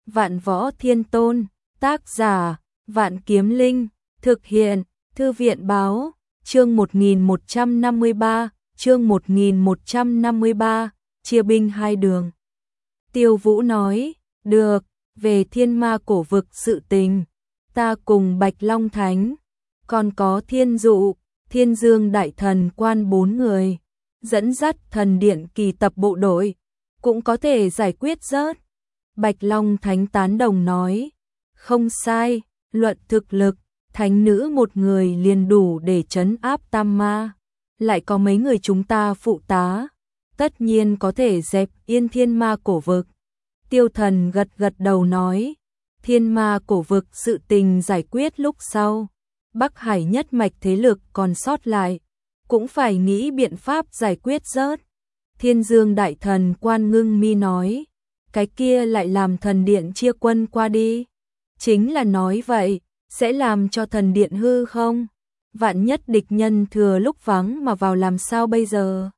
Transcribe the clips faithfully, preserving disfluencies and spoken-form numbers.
Vạn Võ Thiên Tôn, tác giả, Vạn Kiếm Linh, thực hiện, Thư viện báo, chương một nghìn một trăm năm mươi ba, chương một nghìn một trăm năm mươi ba, chia binh hai đường. Tiêu Vũ nói, được, về thiên ma cổ vực sự tình, ta cùng Bạch Long Thánh, còn có Thiên Dụ, Thiên Dương Đại Thần Quan bốn người, dẫn dắt thần điện kỳ tập bộ đội, cũng có thể giải quyết rớt. Bạch Long Thánh tán đồng nói, không sai, luận thực lực, thánh nữ một người liền đủ để trấn áp tam ma, lại có mấy người chúng ta phụ tá, tất nhiên có thể dẹp yên thiên ma cổ vực. Tiêu Thần gật gật đầu nói, thiên ma cổ vực sự tình giải quyết lúc sau, Bắc Hải nhất mạch thế lực còn sót lại, cũng phải nghĩ biện pháp giải quyết rớt. Thiên Dương Đại Thần Quan ngưng mi nói, cái kia lại làm thần điện chia quân qua đi. Chính là nói vậy, sẽ làm cho thần điện hư không? Vạn nhất địch nhân thừa lúc vắng mà vào làm sao bây giờ?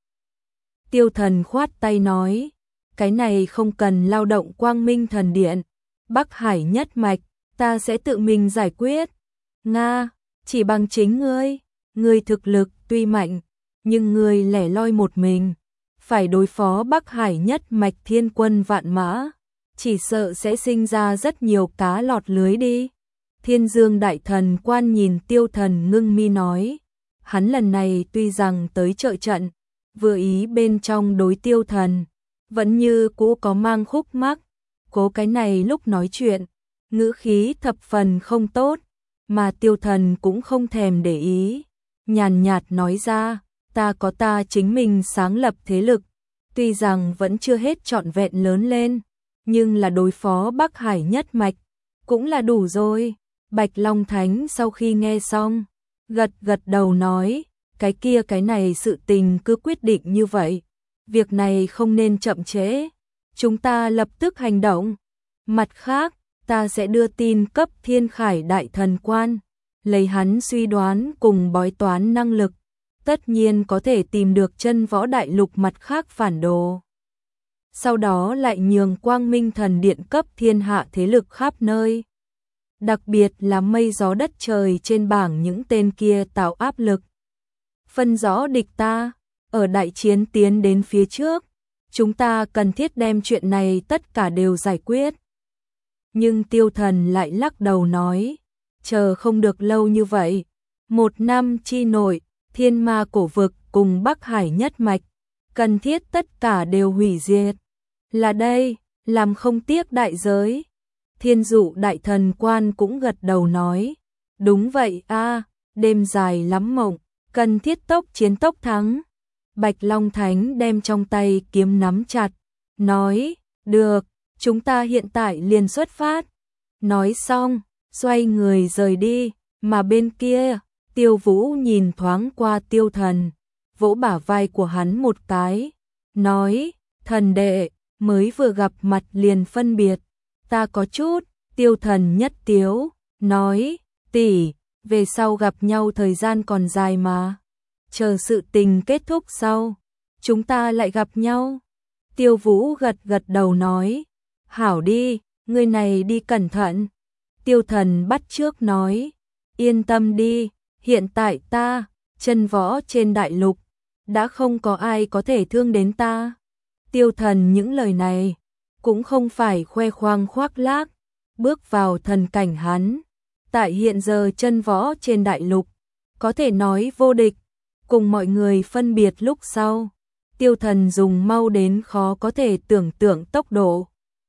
Tiêu Thần khoát tay nói, cái này không cần lao động Quang Minh thần điện, Bắc Hải nhất mạch, ta sẽ tự mình giải quyết. Nga, chỉ bằng chính ngươi, ngươi thực lực tuy mạnh, nhưng ngươi lẻ loi một mình, phải đối phó Bắc Hải nhất mạch thiên quân vạn mã, chỉ sợ sẽ sinh ra rất nhiều cá lọt lưới đi. Thiên Dương Đại Thần Quan nhìn Tiêu Thần ngưng mi nói, hắn lần này tuy rằng tới trợ trận, vừa ý bên trong đối Tiêu Thần, vẫn như cũ có mang khúc mắc, cố cái này lúc nói chuyện, ngữ khí thập phần không tốt, mà Tiêu Thần cũng không thèm để ý, nhàn nhạt nói ra, ta có ta chính mình sáng lập thế lực, tuy rằng vẫn chưa hết trọn vẹn lớn lên, nhưng là đối phó Bắc Hải nhất mạch, cũng là đủ rồi. Bạch Long Thánh sau khi nghe xong, gật gật đầu nói, cái kia cái này sự tình cứ quyết định như vậy, việc này không nên chậm trễ, chúng ta lập tức hành động. Mặt khác, ta sẽ đưa tin cấp Thiên Khải Đại Thần Quan, lấy hắn suy đoán cùng bói toán năng lực, tất nhiên có thể tìm được chân võ đại lục mặt khác phản đồ. Sau đó lại nhường Quang Minh thần điện cấp thiên hạ thế lực khắp nơi. Đặc biệt là mây gió đất trời trên bảng những tên kia tạo áp lực. Phân rõ địch ta, ở đại chiến tiến đến phía trước, chúng ta cần thiết đem chuyện này tất cả đều giải quyết. Nhưng Tiêu Thần lại lắc đầu nói, chờ không được lâu như vậy, một năm chi nội, thiên ma cổ vực cùng Bắc Hải nhất mạch, cần thiết tất cả đều hủy diệt. Là đây, làm không tiếc đại giới. Thiên Dụ Đại Thần Quan cũng gật đầu nói, đúng vậy a, đêm dài lắm mộng, cần thiết tốc chiến tốc thắng. Bạch Long Thánh đem trong tay kiếm nắm chặt, nói, được, chúng ta hiện tại liền xuất phát. Nói xong, xoay người rời đi, mà bên kia, Tiêu Vũ nhìn thoáng qua Tiêu Thần, vỗ bả vai của hắn một cái, nói, thần đệ, mới vừa gặp mặt liền phân biệt, ta có chút. Tiêu Thần nhất tiếu, nói, tỷ, về sau gặp nhau thời gian còn dài mà, chờ sự tình kết thúc sau, chúng ta lại gặp nhau. Tiêu Vũ gật gật đầu nói, hảo đi, người này đi cẩn thận. Tiêu Thần bắt trước nói, yên tâm đi, hiện tại ta, chân võ trên đại lục, đã không có ai có thể thương đến ta. Tiêu Thần những lời này, cũng không phải khoe khoang khoác lác, bước vào thần cảnh hắn, tại hiện giờ chân võ trên đại lục, có thể nói vô địch, cùng mọi người phân biệt lúc sau, Tiêu Thần dùng mau đến khó có thể tưởng tượng tốc độ,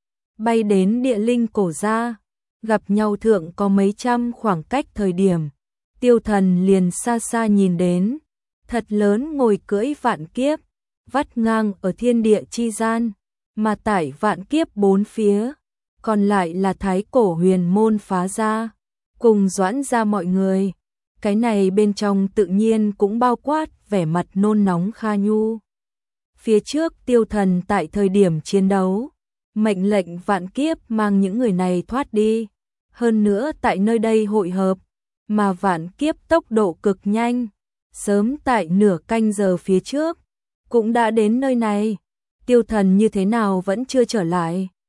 bay đến địa linh cổ gia, gặp nhau thượng có mấy trăm khoảng cách thời điểm, Tiêu Thần liền xa xa nhìn đến, thật lớn ngồi cưỡi vạn kiếp, vắt ngang ở thiên địa chi gian, mà tại vạn kiếp bốn phía, còn lại là thái cổ huyền môn phá ra, cùng doãn ra mọi người. Cái này bên trong tự nhiên cũng bao quát vẻ mặt nôn nóng Kha Nhu. Phía trước Tiêu Thần tại thời điểm chiến đấu, mệnh lệnh vạn kiếp mang những người này thoát đi, hơn nữa tại nơi đây hội hợp, mà vạn kiếp tốc độ cực nhanh, sớm tại nửa canh giờ phía trước, cũng đã đến nơi này. Tiêu Thần như thế nào vẫn chưa trở lại?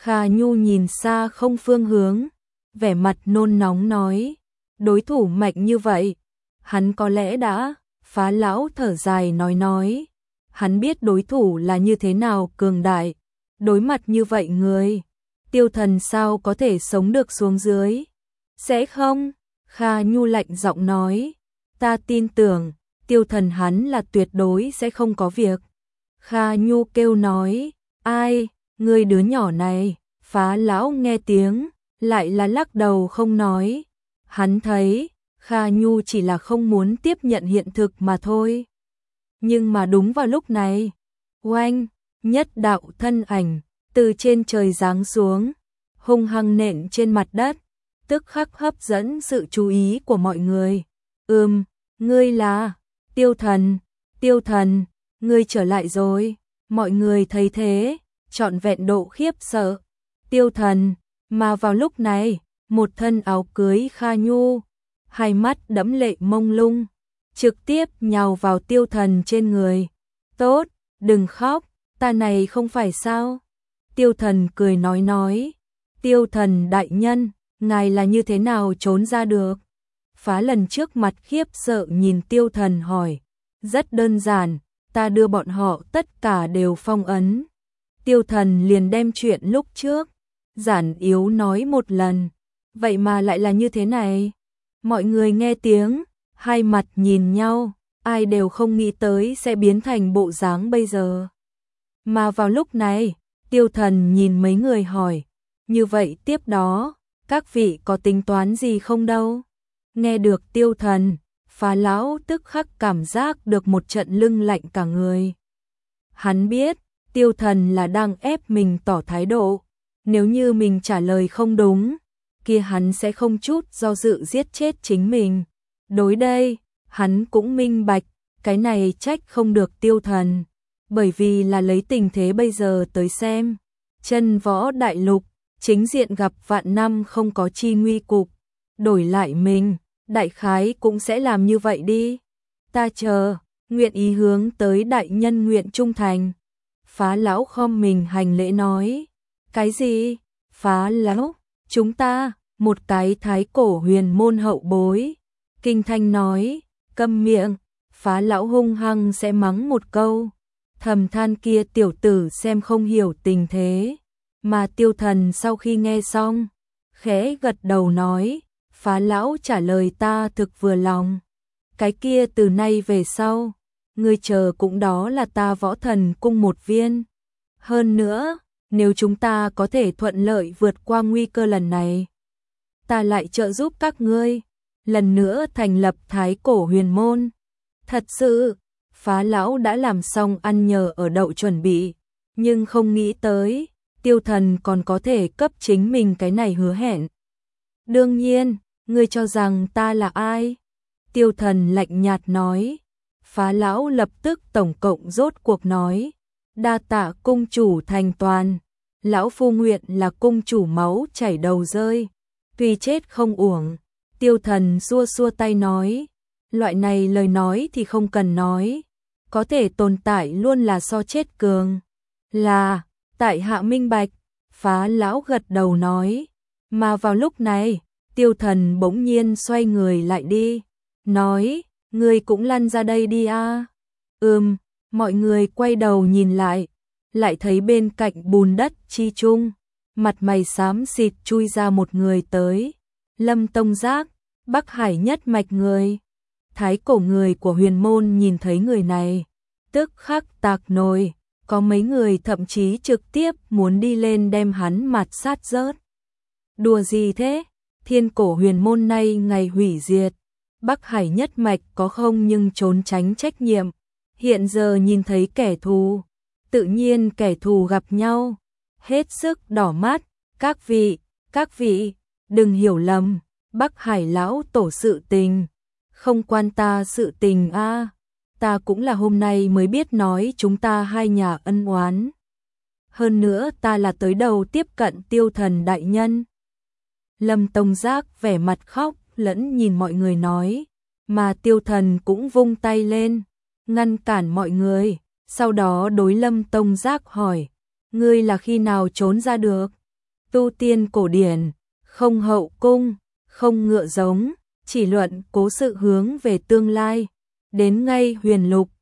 Kha Nhu nhìn xa không phương hướng, vẻ mặt nôn nóng nói, đối thủ mạnh như vậy, hắn có lẽ đã, Phá lão thở dài nói nói, hắn biết đối thủ là như thế nào cường đại, đối mặt như vậy người, Tiêu Thần sao có thể sống được xuống dưới, sẽ không, Kha Nhu lạnh giọng nói, ta tin tưởng, Tiêu Thần hắn là tuyệt đối sẽ không có việc. Kha Nhu kêu nói, ai, người đứa nhỏ này, Phá lão nghe tiếng, lại là lắc đầu không nói. Hắn thấy, Kha Nhu chỉ là không muốn tiếp nhận hiện thực mà thôi. Nhưng mà đúng vào lúc này, oanh, nhất đạo thân ảnh, từ trên trời giáng xuống, hung hăng nện trên mặt đất, tức khắc hấp dẫn sự chú ý của mọi người. Ừm, ngươi là, Tiêu Thần, Tiêu Thần, ngươi trở lại rồi, mọi người thấy thế, trọn vẹn độ khiếp sợ. Tiêu Thần, mà vào lúc này, một thân áo cưới Kha Nhu, hai mắt đẫm lệ mông lung, trực tiếp nhào vào Tiêu Thần trên người. Tốt, đừng khóc, ta này không phải sao? Tiêu Thần cười nói nói, Tiêu Thần đại nhân, ngài là như thế nào trốn ra được? Phá lần trước mặt khiếp sợ nhìn Tiêu Thần hỏi, rất đơn giản, ta đưa bọn họ tất cả đều phong ấn. Tiêu Thần liền đem chuyện lúc trước, giản yếu nói một lần, vậy mà lại là như thế này. Mọi người nghe tiếng, hai mặt nhìn nhau, ai đều không nghĩ tới sẽ biến thành bộ dáng bây giờ. Mà vào lúc này, Tiêu Thần nhìn mấy người hỏi, như vậy tiếp đó, các vị có tính toán gì không đâu? Nghe được Tiêu Thần, Phá lão tức khắc cảm giác được một trận lưng lạnh cả người. Hắn biết, Tiêu Thần là đang ép mình tỏ thái độ, nếu như mình trả lời không đúng, kia hắn sẽ không chút do dự giết chết chính mình. Đối đây, hắn cũng minh bạch, cái này trách không được Tiêu Thần, bởi vì là lấy tình thế bây giờ tới xem. Chân võ đại lục, chính diện gặp vạn năm không có chi nguy cục, đổi lại mình, đại khái cũng sẽ làm như vậy đi. Ta chờ, nguyện ý hướng tới đại nhân nguyện trung thành. Phá lão khom mình hành lễ nói, cái gì? Phá lão, chúng ta, một cái thái cổ huyền môn hậu bối. Kinh Thanh nói, câm miệng, Phá lão hung hăng sẽ mắng một câu. Thầm than kia tiểu tử xem không hiểu tình thế. Mà Tiêu Thần sau khi nghe xong, khẽ gật đầu nói, Phá lão trả lời ta thực vừa lòng. Cái kia từ nay về sau, ngươi chờ cũng đó là ta Võ Thần cung một viên. Hơn nữa, nếu chúng ta có thể thuận lợi vượt qua nguy cơ lần này, ta lại trợ giúp các ngươi, lần nữa thành lập thái cổ huyền môn. Thật sự, Phá lão đã làm xong ăn nhờ ở đậu chuẩn bị, nhưng không nghĩ tới, Tiêu Thần còn có thể cấp chính mình cái này hứa hẹn. Đương nhiên, ngươi cho rằng ta là ai? Tiêu Thần lạnh nhạt nói. Phá lão lập tức tổng cộng rốt cuộc nói, đa tạ cung chủ thành toàn, lão phu nguyện là cung chủ máu chảy đầu rơi, tuy chết không uổng. Tiêu Thần xua xua tay nói, loại này lời nói thì không cần nói, có thể tồn tại luôn là so chết cường. Là, tại hạ minh bạch. Phá lão gật đầu nói, mà vào lúc này, Tiêu Thần bỗng nhiên xoay người lại đi, nói, ngươi cũng lăn ra đây đi a. À. Ừm, mọi người quay đầu nhìn lại, lại thấy bên cạnh bùn đất chi chung, mặt mày xám xịt chui ra một người tới. Lâm Tông Giác, Bắc Hải nhất mạch người. Thái cổ người của huyền môn nhìn thấy người này, tức khắc tạc nồi, có mấy người thậm chí trực tiếp muốn đi lên đem hắn mạt sát rớt. Đùa gì thế? Thiên cổ huyền môn nay ngày hủy diệt, Bắc Hải nhất mạch có không nhưng trốn tránh trách nhiệm. Hiện giờ nhìn thấy kẻ thù, tự nhiên kẻ thù gặp nhau, hết sức đỏ mắt. Các vị, các vị, đừng hiểu lầm, Bắc Hải lão tổ sự tình, không quan ta sự tình a. À. Ta cũng là hôm nay mới biết nói chúng ta hai nhà ân oán. Hơn nữa ta là tới đầu tiếp cận Tiêu Thần đại nhân. Lâm Tông Giác vẻ mặt khóc lẫn nhìn mọi người nói, mà Tiêu Thần cũng vung tay lên, ngăn cản mọi người, sau đó đối Lâm Tông Giác hỏi, ngươi là khi nào trốn ra được? tu tiên cổ điển, không hậu cung, không ngựa giống, chỉ luận cố sự hướng về tương lai. Đến ngay huyền lục,